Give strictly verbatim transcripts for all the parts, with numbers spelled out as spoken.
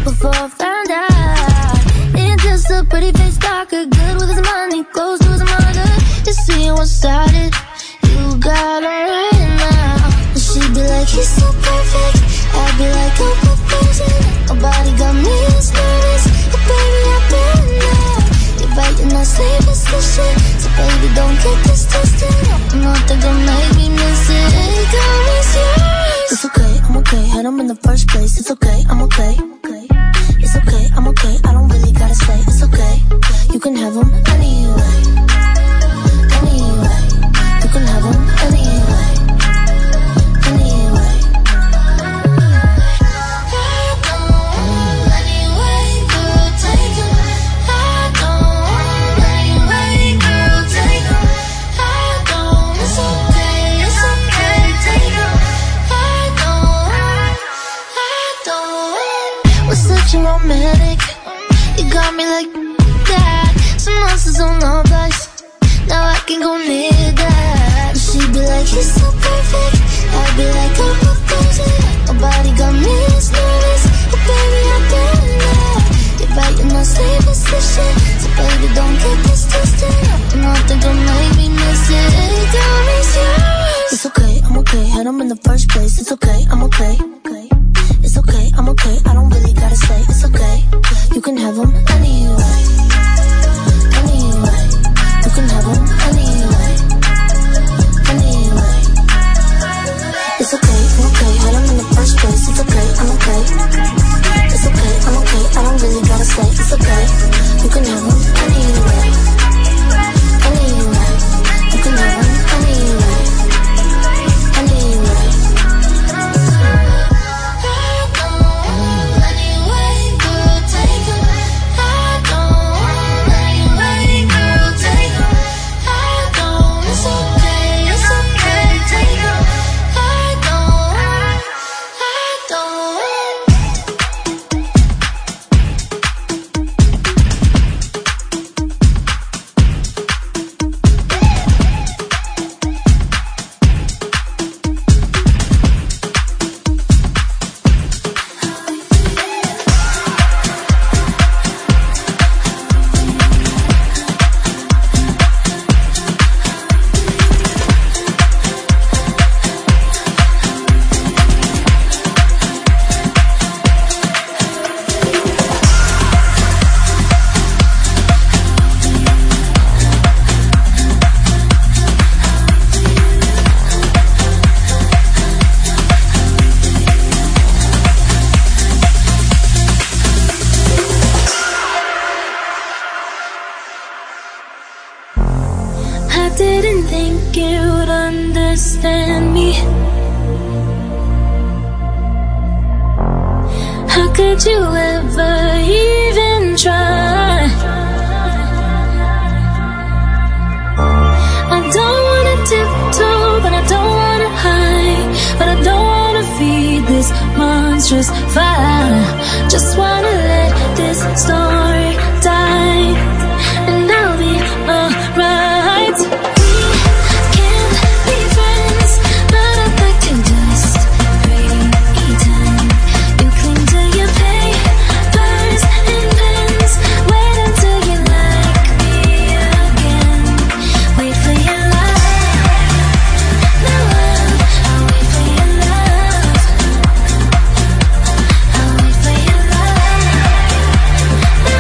before I found out. Ain't just a pretty face talker, good with his money, close to his mother. Just seeing what started, you got him right now. And she'd be like, he's so perfect. I'd be like, oh, proposing. Nobody got me as nervous. Oh, baby, I've been there. You're biting that sleeveless shit. So baby, don't get this twisted. Nothing gonna make me miss it. Ain't got me serious. It's okay, I'm okay. Had him in the first place. It's okay, I'm okay. It's okay, I'm okay. I don't really gotta say it's okay. You can have him anyway. Anyway. You can have him anyway. Anyway. Romantic, you got me like that. Some monsters on the place. Now I can go near that. She'd be like, he's so perfect. I'd be like, I'm proposing. Nobody got me as nervous. Oh baby, I've been there. You're biting my sleeveless shit. So baby, don't get this twisted. Nothing gonna make me miss it. It got me serious. It's okay, I'm okay. Had him in the first place. It's okay, I'm okay. It's okay, I'm okay, I don't really gotta say it's okay. You can have him anyway. Anyway. You can have him anyway. Anyway. It's okay, I'm okay, had him in the first place. It's okay, I'm okay. It's okay, I'm okay, I don't really gotta say it's okay. You can have him anyway. Anyway. You can have him anyway. Anyway. Understand me. How could you ever even try? I don't wanna tiptoe, but I don't wanna hide. But I don't wanna feed this monstrous fire. Just wanna let this story die, and I'll be alright. Love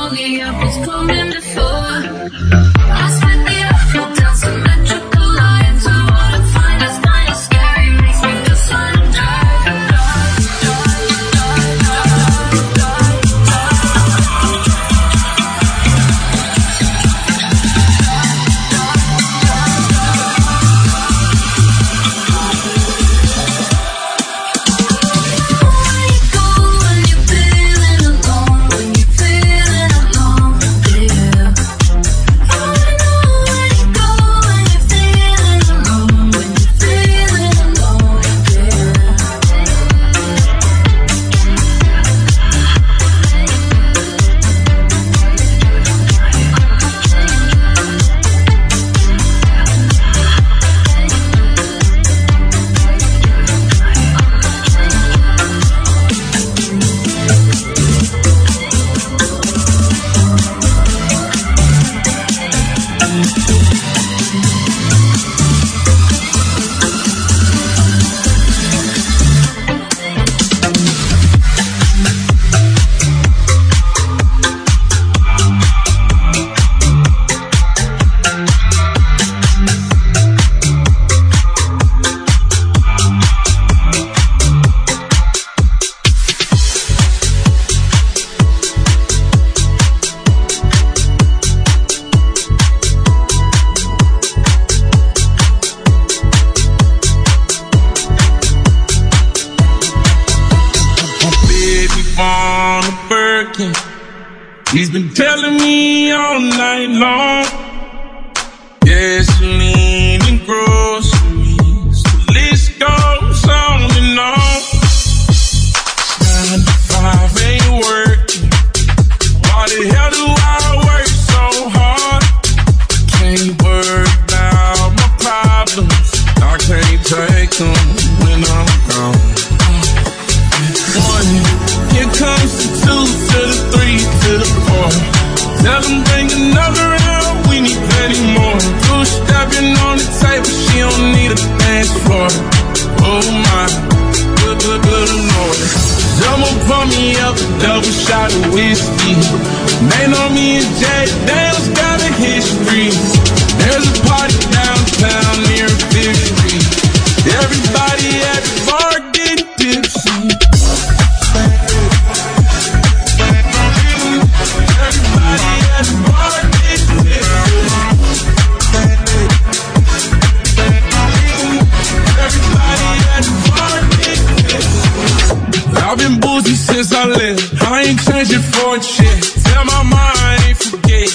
all the apples coming before. I split the apple down symmetrical lines. I wanna find us kind of scary, makes me feel sun dry. He's been telling me all night long, gasoline and groceries, the list goes on and on. Nine to five ain't working. Why the hell do I work so hard? Can't worry about my problems. I can't take them when I'm gone. One, here comes the two to the three to the four. Tell them bring another round, we need plenty more. Two stepping on the table, she don't need a dance floor. Oh my, good, good, good Lord. Someone pour me up a double shot of whiskey. They know me and Jay Dale's got a history. There's a party downtown near Fifth Street. Everybody at the bar getting tipsy. I've been boozy since I left. I ain't changing for a check. Tell my mind I ain't forget.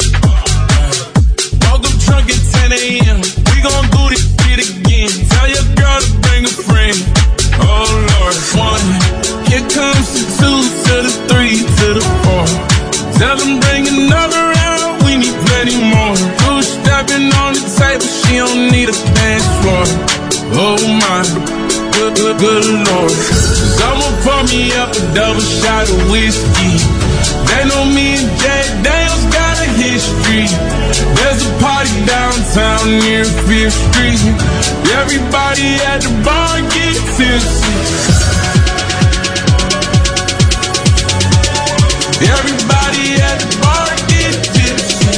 Woke up drunk at ten a.m. We gon' do this shit again. Tell your girl to bring a friend. Oh Lord, one. Here comes the two to the three to the four. Tell them bring another round. We need plenty more. Two stepping on the table. She don't need a dance floor. Oh my, good, good, good Lord. Someone pour me up a double shot of whiskey. They know me and Jay Dale's got a history. There's a party downtown near Fifth Street. Everybody at the bar get tipsy. Everybody at the bar get tipsy.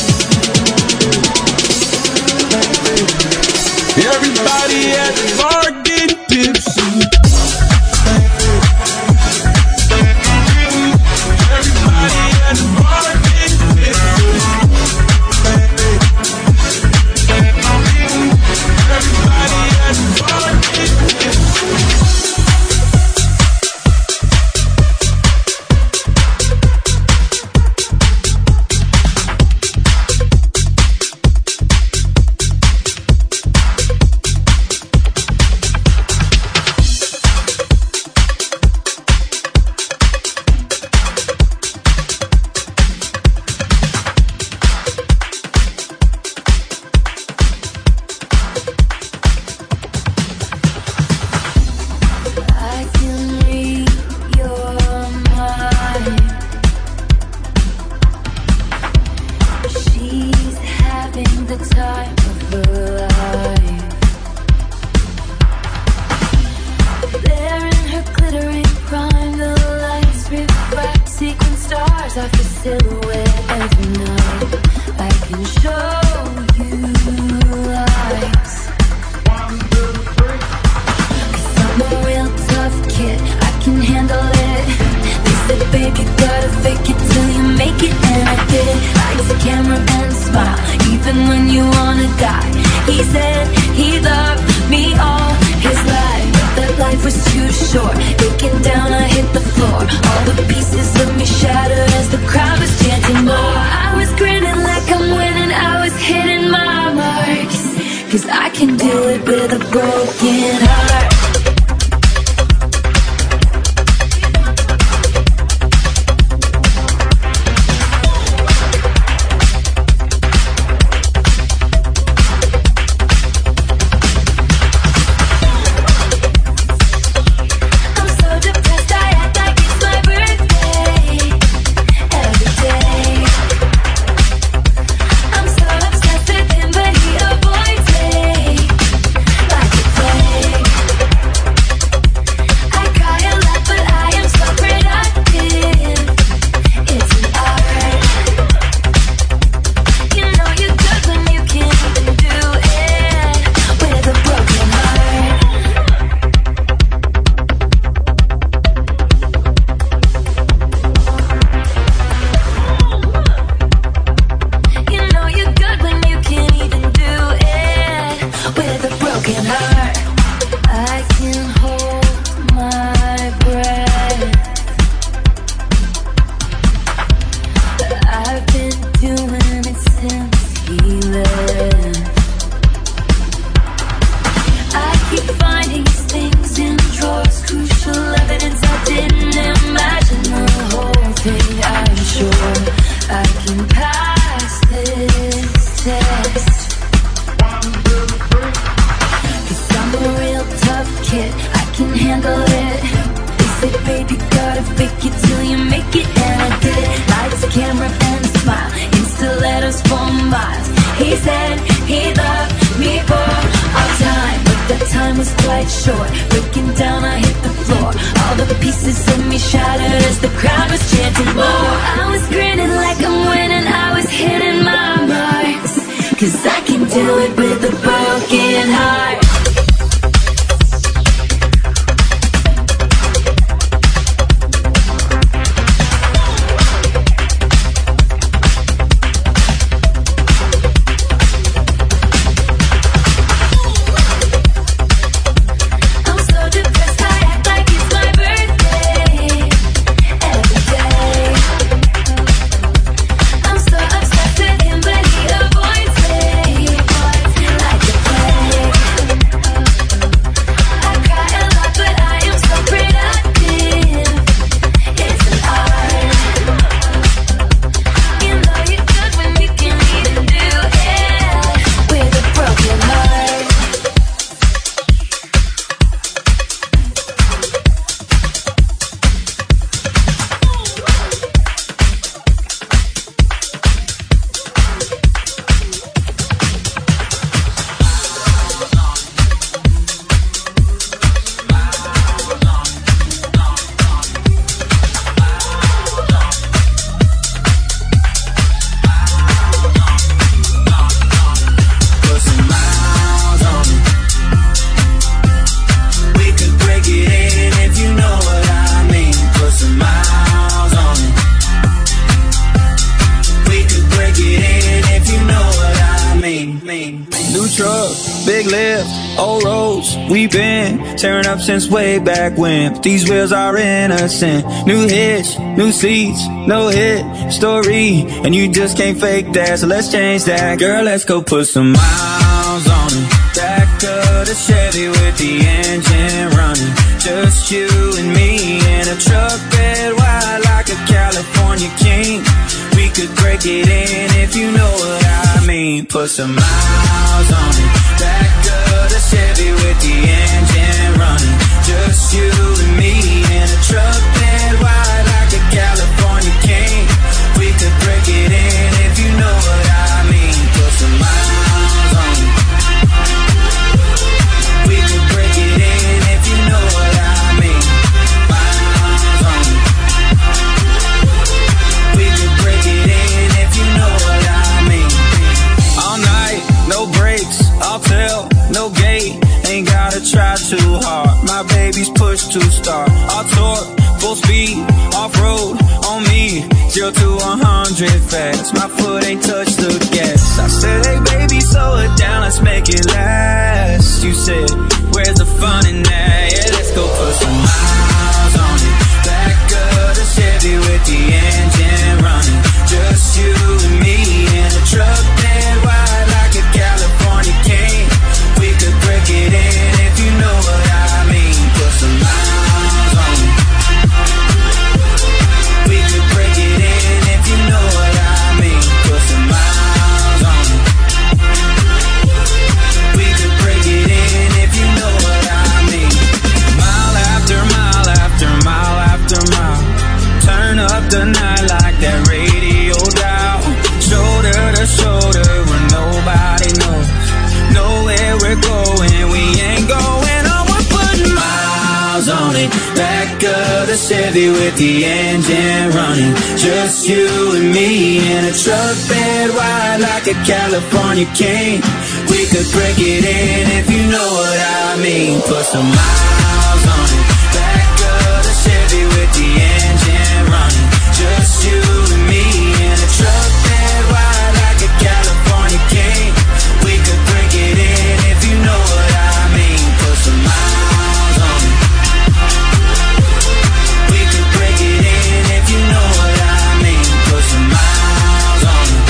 Everybody at the bar get tipsy. Our facility. wherever now. I can show you lights. One, two, three. Cause I'm a real tough kid, I can handle it. They said, babe, you gotta fake it till you make it, and I did. Lights, the camera, and smile, even when you wanna die. He said he loved me all his life, but that life was too short. Breaking down, I hit the floor. All the pieces of me shattered as the crowd was chanting more. I was grinning like I'm winning, I was hitting my marks. Cause I can do it with a broken heart. Tearing up since way back when, but these wheels are innocent. New hitch, new seats, no hit story, and you just can't fake that, so let's change that. Girl, let's go put some miles on it. Back of the Chevy with the engine running. Just you and me in a truck bed wide like a California king. We could break it in if you know what I mean. Put some miles on it. Back of the Chevy with the engine running. Just you and me in a truck bed wide like a California king. We could break it in if you know what I mean. Put some miles on it. We could break it in if you know what I mean. Miles on it. We could break it in. star. I'll torque, full speed, off-road, on me. Zero to one hundred fast, my foot ain't touched the gas. I said, hey baby, slow it down, let's make it last. You said, where's the fun in that? Yeah, let's go put some miles on it. Back of the Chevy with the engine running. Just you and me in a truck that wide like a California king. We could break it in if you know what I mean. Put some miles on it. We could break it in if you know what I mean. Put some miles on it. We could break it in if you know what I mean. Mile after mile after mile after mile. Turn up the night like that radio dial. Shoulder to shoulder where nobody knows. Know where we're going, we ain't going on. We're putting miles on it. Back of the Chevy with the engine running. Just you and me in a truck bed wide like a California king. We could break it in if you know what I mean. Put some miles on it. Back of the Chevy with the engine running. Just you and me in a truck bed wide like a California king. We could break it in if you know what I mean. Put some miles on it. We could break it in if you know what I mean. Put some miles on it.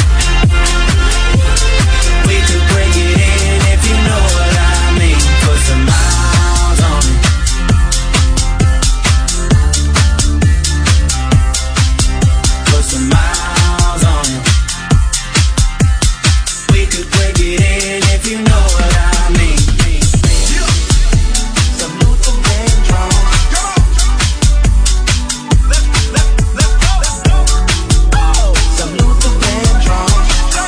We could break it in if you know what I mean. Put some miles on it. Put some miles on it. We could break it in if you know what I mean. Some Luther Vandross. Some Luther Vandross.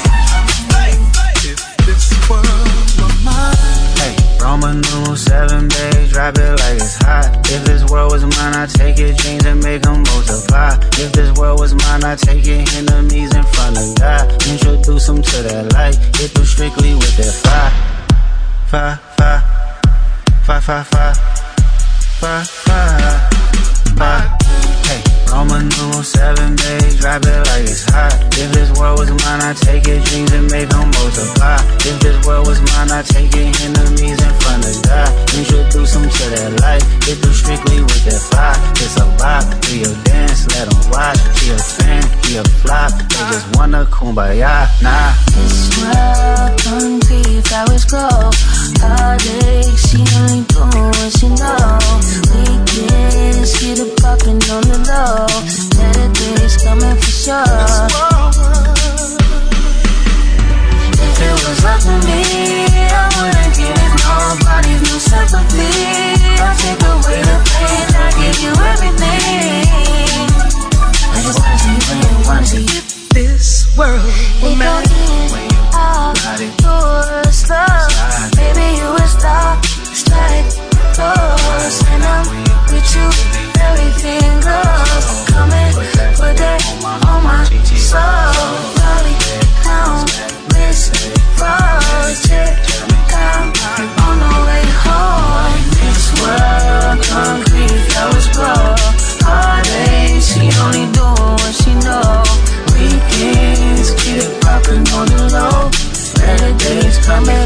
If this world were mine. Hey, Roman numeral seven, babe, drop it like it's hot. If this world was mine, I'd take it, dreams and make them multiply. If this world was mine, I'd take it, enemies in front of God. Introduce them to that light, hit them strictly with that fire. Fire, fire, fire, fire, fire, fire, fire, fire. Hey, Roman numeral seven, babe, drop it like it's hot. If this world was mine, I'd take it, dreams and make them multiply. If this world was mine, I'd take it, enemies in front of God. Introduce them to that light, hit them strictly with that fire. It's a bop, do your dance, let them watch. He a fan, he a flop, they just wanna kumbaya, nah. This world concrete, flowers grow. All day, she only doing what she know. Weekends, get it poppin' on the low. Better days coming for sure. If it was up to me, I wouldn't give nobody no sympathy. I'll take away the pain, I give you everything. I just want you when you want to. This world will matter when you got it. Yours, love, baby, you a star, strike yours, and I'm with you, everything goes. Come and put that on my soul. Rolling down, wrist, falls, check down, on the way home. This world concrete, flowers grow. All day, she only doing what she know. Weekends, keep it poppin' on the low. Better days coming